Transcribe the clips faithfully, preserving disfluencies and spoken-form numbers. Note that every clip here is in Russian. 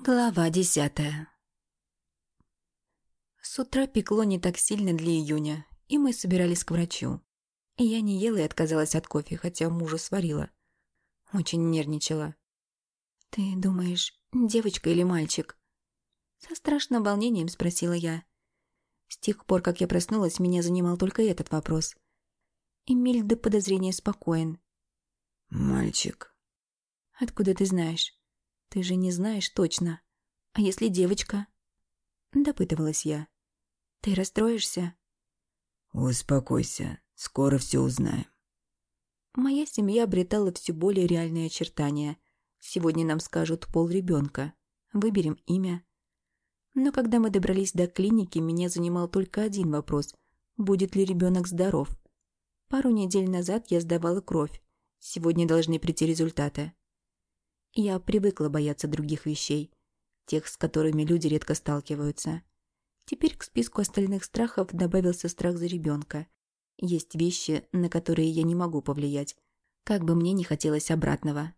Глава десятая. С утра пекло не так сильно для июня, и мы собирались к врачу. Я не ела и отказалась от кофе, хотя мужу сварила. Очень нервничала. «Ты думаешь, девочка или мальчик?» Со страшным волнением спросила я. С тех пор, как я проснулась, меня занимал только этот вопрос. Эмиль до подозрения спокоен. «Мальчик». «Откуда ты знаешь? Ты же не знаешь точно. А если девочка?» Допытывалась я. «Ты расстроишься?» «Успокойся, скоро все узнаем». Моя семья обретала все более реальные очертания. Сегодня нам скажут пол ребенка. Выберем имя. Но когда мы добрались до клиники, меня занимал только один вопрос. Будет ли ребенок здоров? Пару недель назад я сдавала кровь. Сегодня должны прийти результаты. Я привыкла бояться других вещей, тех, с которыми люди редко сталкиваются. Теперь к списку остальных страхов добавился страх за ребенка. Есть вещи, на которые я не могу повлиять, как бы мне ни хотелось обратного.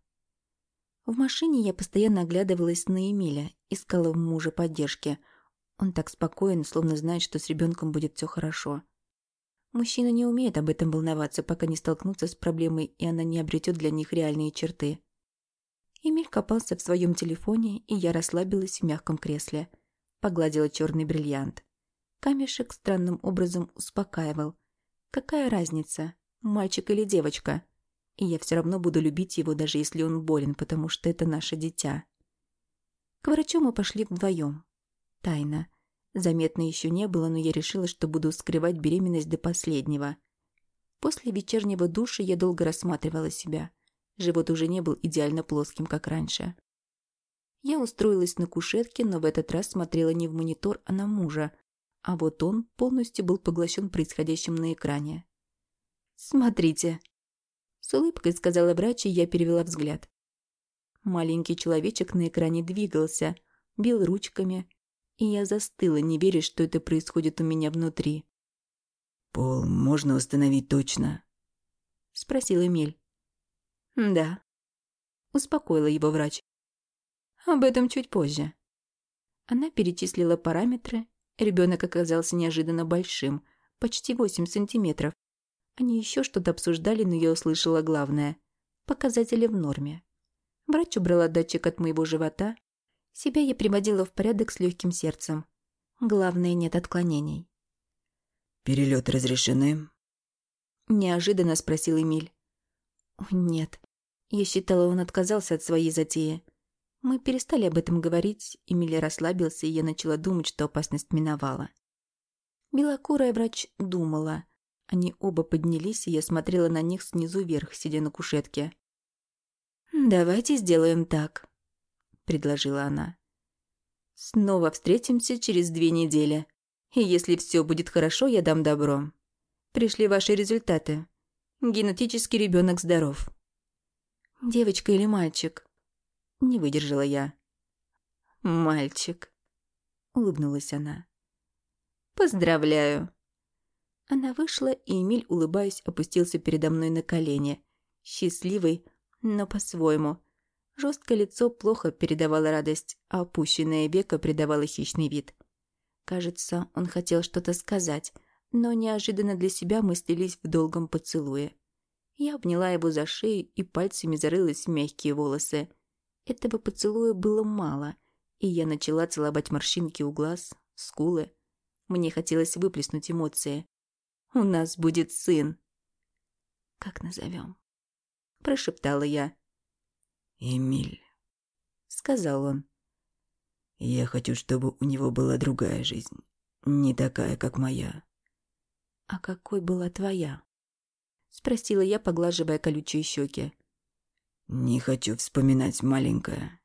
В машине я постоянно оглядывалась на Эмиля, искала в муже поддержки. Он так спокоен, словно знает, что с ребенком будет все хорошо. Мужчина не умеет об этом волноваться, пока не столкнутся с проблемой, и она не обретет для них реальные черты. Эмиль копался в своем телефоне, и я расслабилась в мягком кресле. Погладила черный бриллиант. Камешек странным образом успокаивал. Какая разница, мальчик или девочка? И я все равно буду любить его, даже если он болен, потому что это наше дитя. К врачу мы пошли вдвоем. Тайна. Заметно еще не было, но я решила, что буду скрывать беременность до последнего. После вечернего душа я долго рассматривала себя. Живот уже не был идеально плоским, как раньше. Я устроилась на кушетке, но в этот раз смотрела не в монитор, а на мужа. А вот он полностью был поглощен происходящим на экране. «Смотрите!» С улыбкой сказала врач, и я перевела взгляд. Маленький человечек на экране двигался, бил ручками, и я застыла, не веря, что это происходит у меня внутри. «Пол можно установить точно?» — спросил Эмиль. «Да», — успокоила его врач. «Об этом чуть позже». Она перечислила параметры. Ребенок оказался неожиданно большим, почти восемь сантиметров. Они еще что-то обсуждали, но я услышала главное. Показатели в норме. Врач убрала датчик от моего живота. Себя я приводила в порядок с легким сердцем. Главное, нет отклонений. «Перелет разрешены?» Неожиданно спросил Эмиль. О, нет. Я считала, он отказался от своей затеи. Мы перестали об этом говорить, Эмиль расслабился, и я начала думать, что опасность миновала. Белокурая врач думала. Они оба поднялись, и я смотрела на них снизу вверх, сидя на кушетке. «Давайте сделаем так», — предложила она. «Снова встретимся через две недели. И если все будет хорошо, я дам добро. Пришли ваши результаты. Генетический ребенок здоров». «Девочка или мальчик?» Не выдержала я. «Мальчик», — улыбнулась она. «Поздравляю». Она вышла, и Эмиль, улыбаясь, опустился передо мной на колени. Счастливый, но по-своему. Жесткое лицо плохо передавало радость, а опущенное веко придавало хищный вид. Кажется, он хотел что-то сказать, но неожиданно для себя мы слились в долгом поцелуе. Я обняла его за шею и пальцами зарылась в мягкие волосы. Этого поцелуя было мало, и я начала целовать морщинки у глаз, скулы. Мне хотелось выплеснуть эмоции. «У нас будет сын». «Как назовем?» – прошептала я. «Эмиль», – сказал он. «Я хочу, чтобы у него была другая жизнь, не такая, как моя». «А какой была твоя?» – спросила я, поглаживая колючие щеки. «Не хочу вспоминать, маленькая».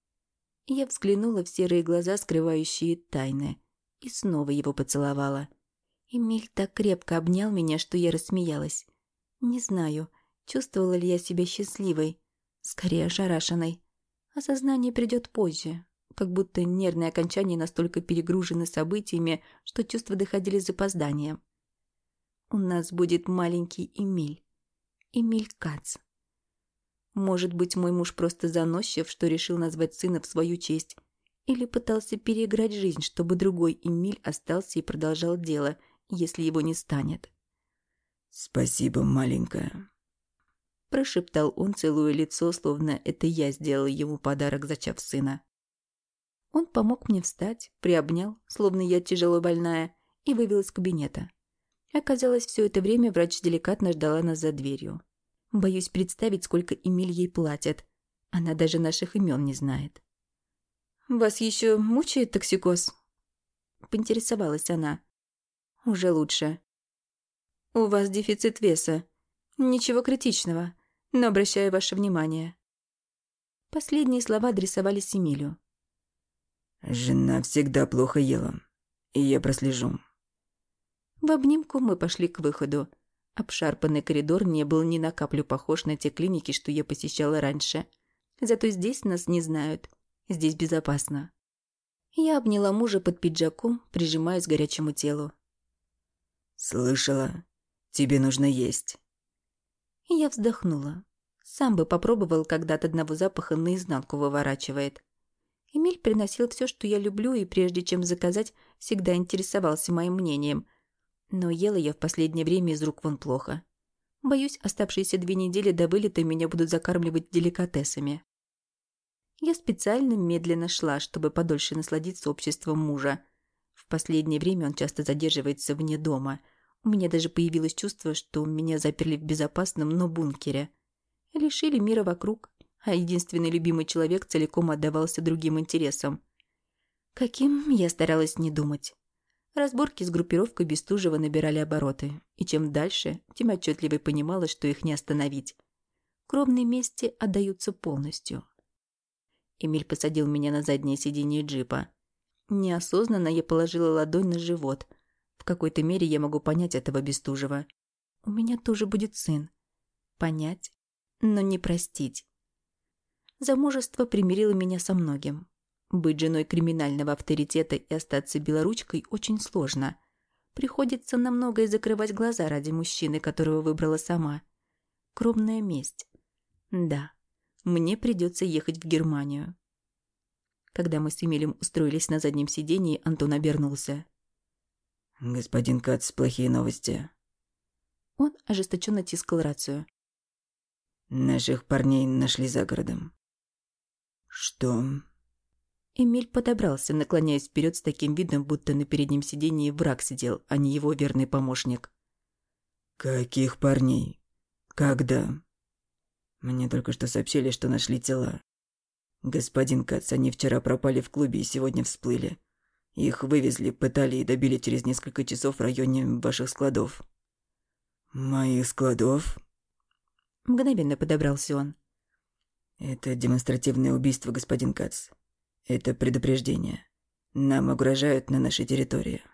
Я взглянула в серые глаза, скрывающие тайны, и снова его поцеловала. Эмиль так крепко обнял меня, что я рассмеялась. Не знаю, чувствовала ли я себя счастливой, скорее ошарашенной. Осознание придет позже, как будто нервные окончания настолько перегружены событиями, что чувства доходили с запозданием. У нас будет маленький Эмиль. Эмиль Кац. Может быть, мой муж просто заносчив, что решил назвать сына в свою честь. Или пытался переиграть жизнь, чтобы другой Эмиль остался и продолжал дело, если его не станет. «Спасибо, маленькая», – прошептал он, целуя лицо, словно это я сделала ему подарок, зачав сына. Он помог мне встать, приобнял, словно я тяжело больная, и вывел из кабинета. Оказалось, все это время врач деликатно ждала нас за дверью. Боюсь представить, сколько Эмиль ей платят. Она даже наших имен не знает. «Вас еще мучает токсикоз?» – поинтересовалась она. «Уже лучше. У вас дефицит веса. Ничего критичного, но обращаю ваше внимание». Последние слова адресовались Эмилю. «Жена всегда плохо ела, и я прослежу». В обнимку мы пошли к выходу. Обшарпанный коридор не был ни на каплю похож на те клиники, что я посещала раньше. Зато здесь нас не знают. Здесь безопасно. Я обняла мужа под пиджаком, прижимаясь к горячему телу. «Слышала? Тебе нужно есть». И я вздохнула. Сам бы попробовал, когда от одного запаха наизнанку выворачивает. Эмиль приносил все, что я люблю, и прежде чем заказать, всегда интересовался моим мнением. Но ела я в последнее время из рук вон плохо. Боюсь, оставшиеся две недели до вылета меня будут закармливать деликатесами. Я специально медленно шла, чтобы подольше насладиться обществом мужа. В последнее время он часто задерживается вне дома. У меня даже появилось чувство, что меня заперли в безопасном, но бункере. Лишили мира вокруг, а единственный любимый человек целиком отдавался другим интересам. Каким, я старалась не думать. Разборки с группировкой Бестужева набирали обороты, и чем дальше, тем отчетливее понимала, что их не остановить. Кровные мести отдаются полностью. Эмиль посадил меня на заднее сиденье джипа. Неосознанно я положила ладонь на живот. В какой-то мере я могу понять этого Бестужева. У меня тоже будет сын. Понять, но не простить. Замужество примирило меня со многим. Быть женой криминального авторитета и остаться белоручкой очень сложно. Приходится на многое закрывать глаза ради мужчины, которого выбрала сама. Кровная месть. Да, мне придется ехать в Германию. Когда мы с Эмилем устроились на заднем сидении, Антон обернулся. «Господин Кац, плохие новости». Он ожесточенно тискал рацию. «Наших парней нашли за городом». «Что?» Эмиль подобрался, наклоняясь вперед с таким видом, будто на переднем сидении враг сидел, а не его верный помощник. «Каких парней? Когда?» «Мне только что сообщили, что нашли тела. Господин Кац, они вчера пропали в клубе и сегодня всплыли. Их вывезли, пытали и добили через несколько часов в районе ваших складов». «Моих складов?» Мгновенно подобрался он. «Это демонстративное убийство, господин Кац. Это предупреждение. Нам угрожают на нашей территории».